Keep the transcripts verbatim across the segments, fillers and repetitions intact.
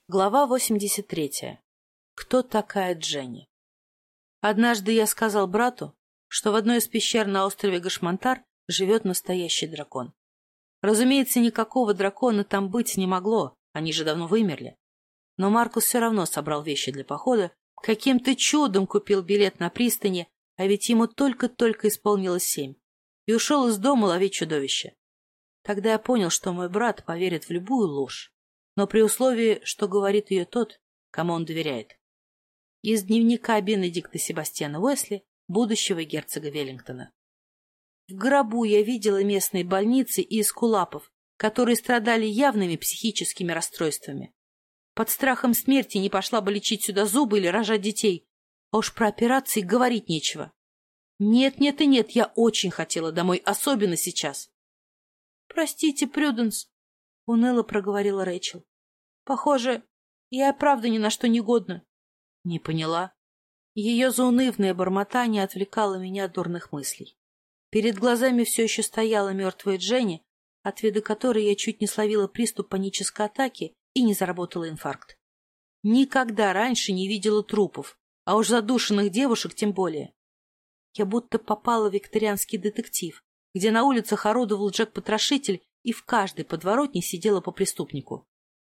Глава восемьдесят третья. Кто такая Дженни? Однажды я сказал брату, что в одной из пещер на острове Гашмантар живет настоящий дракон. Разумеется, никакого дракона там быть не могло, они же давно вымерли. Но Маркус все равно собрал вещи для похода, каким-то чудом купил билет на пристани, а ведь ему только-только исполнилось семь, и ушел из дома ловить чудовище. Тогда я понял, что мой брат поверит в любую ложь, но при условии, что говорит ее тот, кому он доверяет. Из дневника Бенедикта Себастьяна Уэсли, будущего герцога Веллингтона. В гробу я видела местные больницы и эскулапов, которые страдали явными психическими расстройствами. Под страхом смерти не пошла бы лечить сюда зубы или рожать детей, а уж про операции говорить нечего. Нет, нет и нет, я очень хотела домой, особенно сейчас. — Простите, Прюденс, — уныло проговорила Рэйчел. — Похоже, я и правда ни на что не годна. — Не поняла. Ее заунывное бормотание отвлекало меня от дурных мыслей. Перед глазами все еще стояла мертвая Дженни, от вида которой я чуть не словила приступ панической атаки и не заработала инфаркт. Никогда раньше не видела трупов, а уж задушенных девушек тем более. Я будто попала в викторианский детектив, где на улицах орудовал Джек-потрошитель, и в каждой подворотне сидела по преступнику.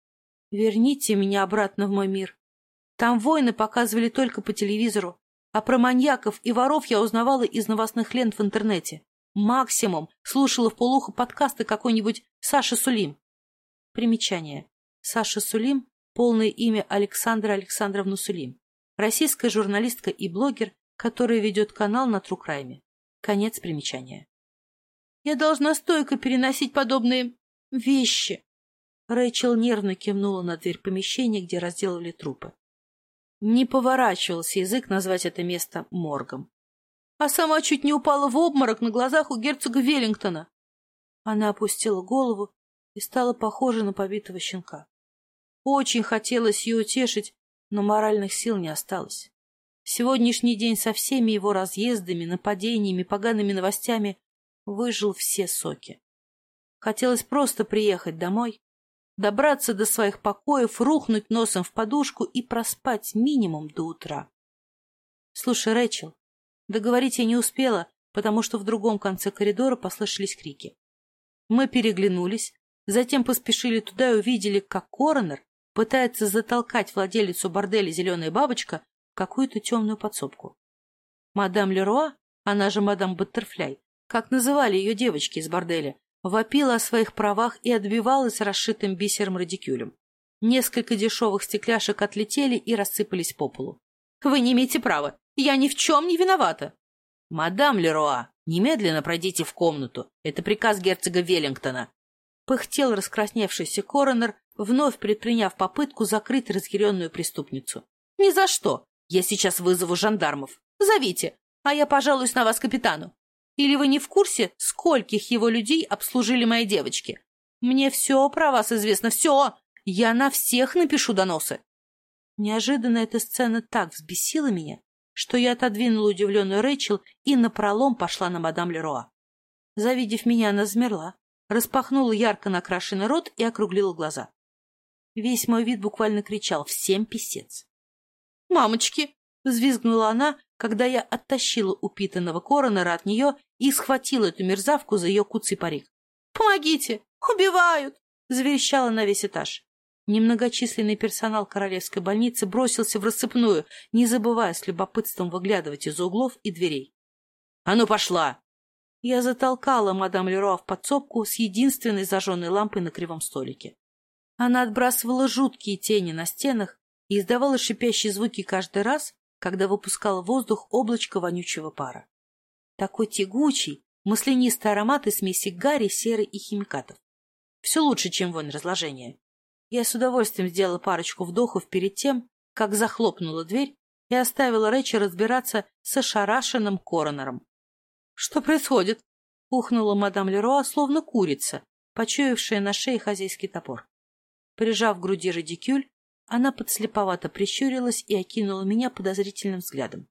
Верните меня обратно в мой мир. Там войны показывали только по телевизору, а про маньяков и воров я узнавала из новостных лент в интернете. Максимум слушала вполуха подкасты какой-нибудь Саши Сулим. Примечание. Саша Сулим — полное имя Александра Александровна Сулим. Российская журналистка и блогер, которая ведет канал на True Crime. Конец примечания. Я должна стойко переносить подобные вещи. Рэйчел нервно кивнула на дверь помещения, где разделывали трупы. Не поворачивался язык назвать это место моргом. А сама чуть не упала в обморок на глазах у герцога Веллингтона. Она опустила голову и стала похожа на побитого щенка. Очень хотелось ее утешить, но моральных сил не осталось. Сегодняшний день со всеми его разъездами, нападениями, погаными новостями выжил все соки. Хотелось просто приехать домой, добраться до своих покоев, рухнуть носом в подушку и проспать минимум до утра. Слушай, Рэйчел, договорить я не успела, потому что в другом конце коридора послышались крики. Мы переглянулись, затем поспешили туда и увидели, как коронер пытается затолкать владелицу борделя «Зеленая бабочка» в какую-то темную подсобку. Мадам Леруа, она же мадам Баттерфляй, как называли ее девочки из борделя, вопила о своих правах и отбивалась расшитым бисером радикюлем. Несколько дешевых стекляшек отлетели и рассыпались по полу. — Вы не имеете права! Я ни в чем не виновата! — Мадам Леруа, немедленно пройдите в комнату. Это приказ герцога Веллингтона. Пыхтел раскрасневшийся коронер, вновь предприняв попытку закрыть разъяренную преступницу. — Ни за что! Я сейчас вызову жандармов. Зовите, а я пожалуюсь на вас капитану. Или вы не в курсе, скольких его людей обслужили мои девочки? Мне все про вас известно, все! Я на всех напишу доносы. Неожиданно эта сцена так взбесила меня, что я отодвинула удивленную Рэйчел и напролом пошла на мадам Леруа. Завидев меня, она замерла, распахнула ярко накрашенный рот и округлила глаза. Весь мой вид буквально кричал: «Всем писец!» «Мамочки!» — взвизгнула она, когда я оттащила упитанного коронера от нее и схватила эту мерзавку за ее куцый парик. «Помогите! Убивают!» — заверещала на весь этаж. Немногочисленный персонал королевской больницы бросился в рассыпную, не забывая с любопытством выглядывать из углов и дверей. «А ну, пошла!» Я затолкала мадам Леруа в подсобку с единственной зажженной лампой на кривом столике. Она отбрасывала жуткие тени на стенах и издавала шипящие звуки каждый раз, когда выпускала в воздух облачко вонючего пара. Такой тягучий, маслянистый аромат из смеси гари, серы и химикатов. Все лучше, чем вонь разложения. Я с удовольствием сделала парочку вдохов перед тем, как захлопнула дверь и оставила Рэйчел разбираться с ошарашенным коронером. — Что происходит? — ухнула мадам Леруа, словно курица, почуявшая на шее хозяйский топор. Прижав к груди радикюль, она подслеповато прищурилась и окинула меня подозрительным взглядом.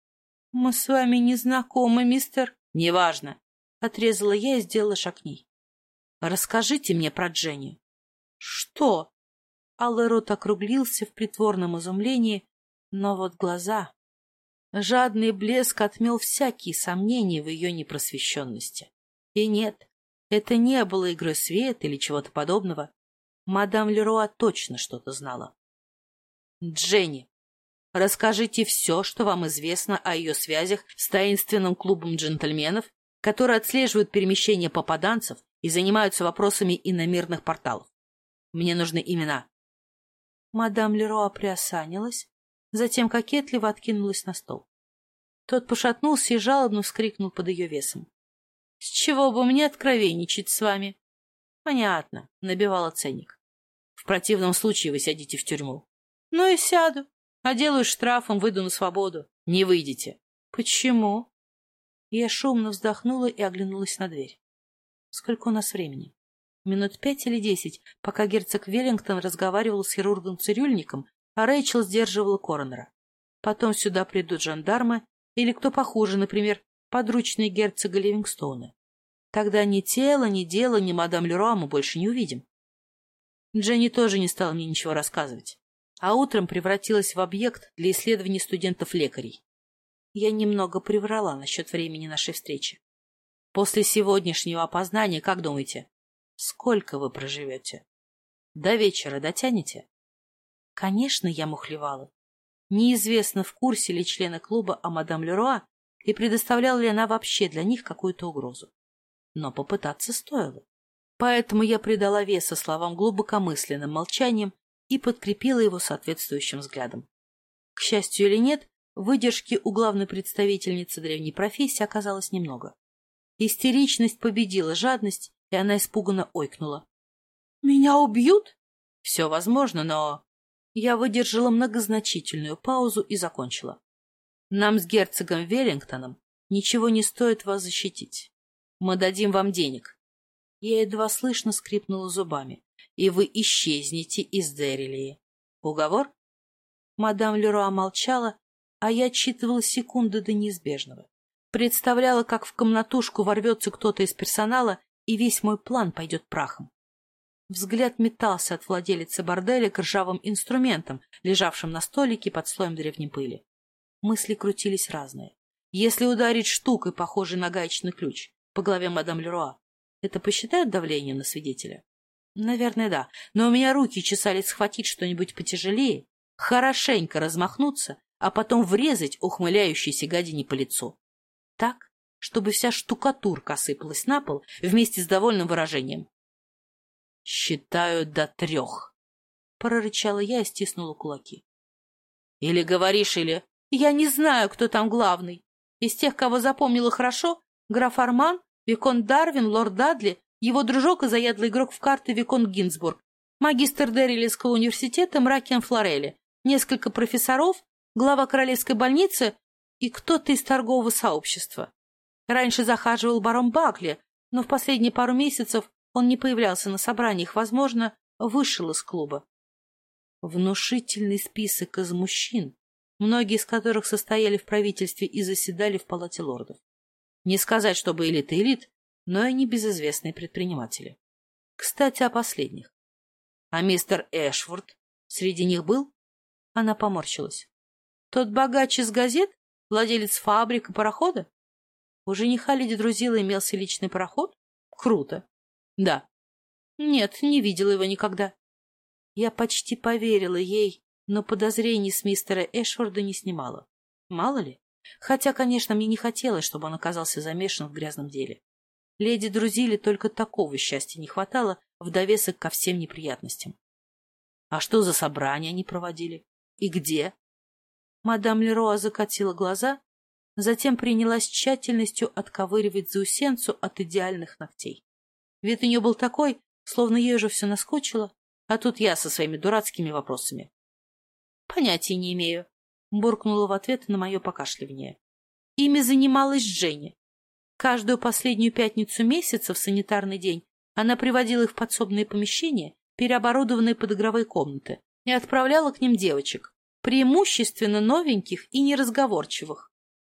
— Мы с вами не знакомы, мистер... — Неважно, — отрезала я и сделала шаг к ней. — Расскажите мне про Дженни. — Что? алый рот округлился в притворном изумлении, но вот глаза... Жадный блеск отмел всякие сомнения в ее непросвещенности. И нет, это не было игрой света или чего-то подобного. Мадам Леруа точно что-то знала. «Дженни, расскажите все, что вам известно о ее связях с таинственным клубом джентльменов, которые отслеживают перемещение попаданцев и занимаются вопросами иномирных порталов. Мне нужны имена». Мадам Леруа приосанилась, затем кокетливо откинулась на стол. Тот пошатнулся и жалобно вскрикнул под ее весом. — С чего бы мне откровенничать с вами? — Понятно, — набивала ценник. — В противном случае вы сядете в тюрьму. — Ну и сяду. Отделаюсь штрафом, выйду на свободу. — Не выйдете. — Почему? Я шумно вздохнула и оглянулась на дверь. Сколько у нас времени? Минут пять или десять, пока герцог Веллингтон разговаривал с хирургом-цирюльником, а Рэйчел сдерживала коронера. Потом сюда придут жандармы или кто похуже, например, подручные герцога Ливингстоуна. Тогда ни тела, ни дела, ни мадам Леруа мы больше не увидим. Дженни тоже не стала мне ничего рассказывать, а утром превратилась в объект для исследований студентов-лекарей. Я немного приврала насчет времени нашей встречи. После сегодняшнего опознания, как думаете, сколько вы проживете? До вечера дотянете? Конечно, я мухлевала. Неизвестно, в курсе ли члены клуба о мадам Леруа и предоставляла ли она вообще для них какую-то угрозу. Но попытаться стоило. Поэтому я придала веса словам глубокомысленным молчанием и подкрепила его соответствующим взглядом. К счастью или нет, выдержки у главной представительницы древней профессии оказалось немного. Истеричность победила жадность, и она испуганно ойкнула. — Меня убьют? — Все возможно, но... Я выдержала многозначительную паузу и закончила. Нам с герцогом Веллингтоном ничего не стоит вас защитить. Мы дадим вам денег. Я едва слышно скрипнула зубами. И вы исчезнете из Деррилии. Уговор? Мадам Леруа молчала, а я отсчитывала секунды до неизбежного. Представляла, как в комнатушку ворвется кто-то из персонала, и весь мой план пойдет прахом. Взгляд метался от владелицы борделя к ржавым инструментам, лежавшим на столике под слоем древней пыли. Мысли крутились разные. Если ударить штукой, похожей на гаечный ключ, по голове мадам Леруа, это посчитают давлением на свидетеля? Наверное, да. Но у меня руки чесались схватить что-нибудь потяжелее, хорошенько размахнуться, а потом врезать ухмыляющейся гадине по лицу. Так, чтобы вся штукатурка осыпалась на пол вместе с довольным выражением. «Считаю до трех», — прорычала я и стиснула кулаки. «Или говоришь, или...» «Я не знаю, кто там главный. Из тех, кого запомнила хорошо, граф Арман, виконт Дарвин, лорд Дадли, его дружок и заядлый игрок в карты виконт Гинзбург, магистр Деррилийского университета Мракен Флорелли, несколько профессоров, глава королевской больницы и кто-то из торгового сообщества. Раньше захаживал барон Бакли, но в последние пару месяцев он не появлялся на собраниях, возможно, вышел из клуба. Внушительный список из мужчин, многие из которых состояли в правительстве и заседали в палате лордов. Не сказать, чтобы элита-элит, но и не безызвестные предприниматели. Кстати, о последних. А мистер Эшфорд среди них был? Она поморщилась. Тот богач из газет? Владелец фабрик и парохода? У жениха леди Друзила имелся личный пароход? Круто. Да. Нет, не видела его никогда. Я почти поверила ей, но подозрений с мистера Эшфорда не снимала. Мало ли. Хотя, конечно, мне не хотелось, чтобы он оказался замешан в грязном деле. Леди Друзиле только такого счастья не хватало в довесок ко всем неприятностям. А что за собрания они проводили? И где? Мадам Леруа закатила глаза, затем принялась тщательностью отковыривать заусенцу от идеальных ногтей. Вид у нее был такой, словно ей уже все наскучило, а тут я со своими дурацкими вопросами. — Понятия не имею, — буркнула в ответ на мое покашливание. Ими занималась Дженни. Каждую последнюю пятницу месяца в санитарный день она приводила их в подсобные помещения, переоборудованные под игровые комнаты, и отправляла к ним девочек, преимущественно новеньких и неразговорчивых.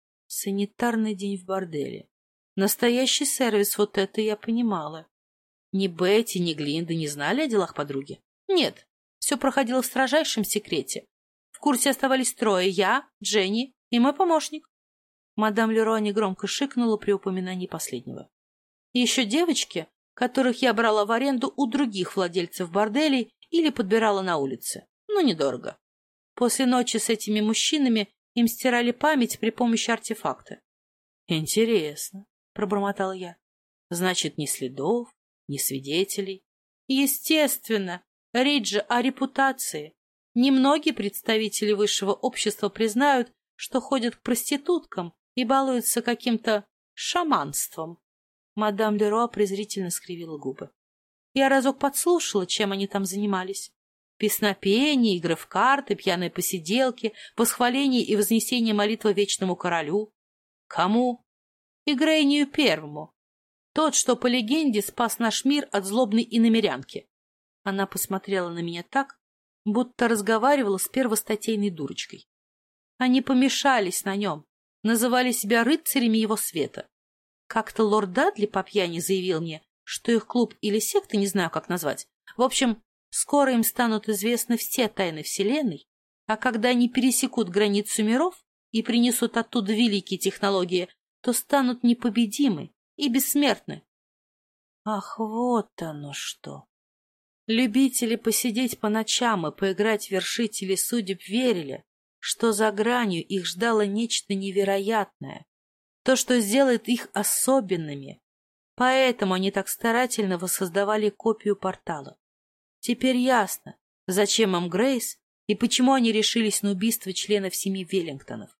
Санитарный день в борделе. Настоящий сервис, вот это я понимала. Ни Бетти, ни Глинда не знали о делах подруги? Нет, Все проходило в строжайшем секрете. В курсе оставались трое — я, Дженни и мой помощник. Мадам Леруа негромко шикнула при упоминании последнего. И еще девочки, которых я брала в аренду у других владельцев борделей или подбирала на улице. Ну, недорого. После ночи с этими мужчинами им стирали память при помощи артефакта. «Интересно», — пробормотала я. «Значит, ни следов, ни свидетелей». «Естественно, речь же о репутации. Немногие представители высшего общества признают, что ходят к проституткам и балуются каким-то шаманством». Мадам Леруа презрительно скривила губы. Я разок подслушала, чем они там занимались. Песнопения, игры в карты, пьяные посиделки, восхваление и вознесение молитвы вечному королю. Кому? Игрейнию Первому. Тот, что, по легенде, спас наш мир от злобной иномерянки. Она посмотрела на меня так, будто разговаривала с первостатейной дурочкой. Они помешались на нем, называли себя рыцарями его света. Как-то лорд Дадли по пьяни заявил мне, что их клуб или секта, не знаю, как назвать. В общем, скоро им станут известны все тайны Вселенной, а когда они пересекут границу миров и принесут оттуда великие технологии, то станут непобедимы и бессмертны. Ах, вот оно что! Любители посидеть по ночам и поиграть в вершители судеб верили, что за гранью их ждало нечто невероятное, то, что сделает их особенными. Поэтому они так старательно воссоздавали копию портала. Теперь ясно, зачем им Грейс и почему они решились на убийство членов семьи Веллингтонов.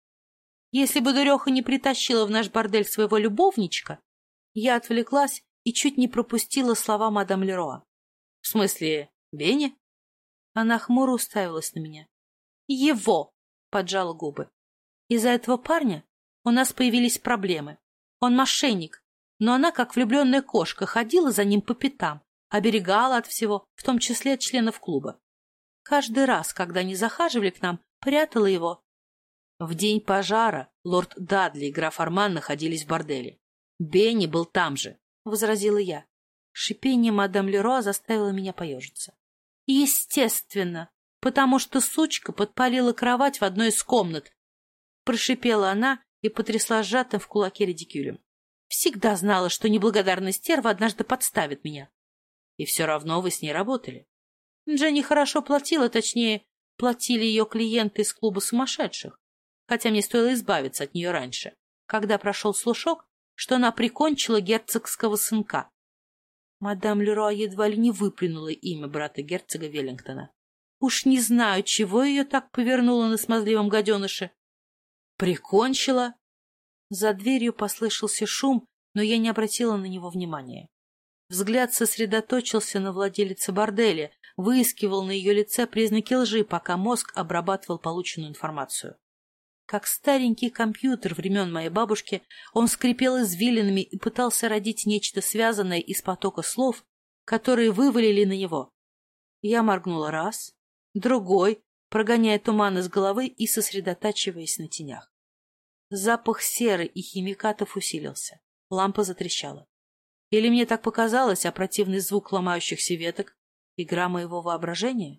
Если бы дуреха не притащила в наш бордель своего любовничка, я отвлеклась и чуть не пропустила слова мадам Леруа. — В смысле, Бенни? Она хмуро уставилась на меня. — Его! — поджала губы. — Из-за этого парня у нас появились проблемы. Он мошенник, но она, как влюбленная кошка, ходила за ним по пятам, оберегала от всего, в том числе от членов клуба. Каждый раз, когда они захаживали к нам, прятала его. В день пожара лорд Дадли и граф Арман находились в борделе. Бенни был там же, — возразила я. Шипение мадам Леруа заставило меня поежиться. Естественно, потому что сучка подпалила кровать в одной из комнат, — прошипела она и потрясла сжатым в кулаке редикюлем. Всегда знала, что неблагодарная стерва однажды подставит меня. И все равно вы с ней работали. Дженни хорошо платила, точнее, платили ее клиенты из клуба сумасшедших, хотя мне стоило избавиться от нее раньше, когда прошел слушок, что она прикончила герцогского сынка. Мадам Леруа едва ли не выплюнула имя брата герцога Веллингтона. Уж не знаю, чего ее так повернуло на смазливом гаденыше. Прикончила? За дверью послышался шум, но я не обратила на него внимания. Взгляд сосредоточился на владелице борделя, выискивал на ее лице признаки лжи, пока мозг обрабатывал полученную информацию. Как старенький компьютер времен моей бабушки, он скрипел извилинами и пытался родить нечто связанное из потока слов, которые вывалили на него. Я моргнула раз, другой, прогоняя туман из головы и сосредотачиваясь на тенях. Запах серы и химикатов усилился. Лампа затрещала. Или мне так показалось, а противный звук ломающихся веток — игра моего воображения?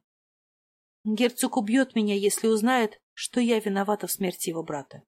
Герцог убьет меня, если узнает, что я виновата в смерти его брата.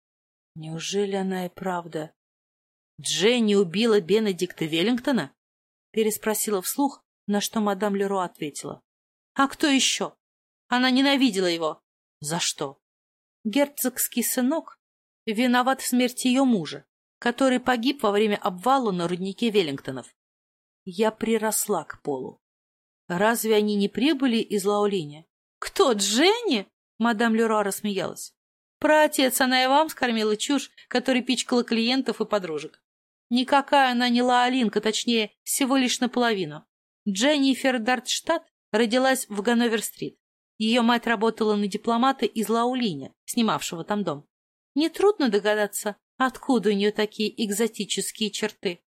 Неужели она и правда... Дженни убила Бенедикта Веллингтона? Переспросила вслух, на что мадам Леруа ответила. А кто еще? Она ненавидела его. За что? Герцогский сынок виноват в смерти ее мужа, который погиб во время обвала на руднике Веллингтонов. Я приросла к полу. Разве они не прибыли из Лаолиня? Кто, Дженни? Мадам Леруа рассмеялась. Про отец она и вам скормила чушь, которой пичкала клиентов и подружек. Никакая она не лаолинка, точнее, всего лишь наполовину. Дженнифер Дартштадт родилась в Ганновер-стрит. Ее мать работала на дипломата из Лаолиня, снимавшего там дом. Нетрудно догадаться, откуда у нее такие экзотические черты.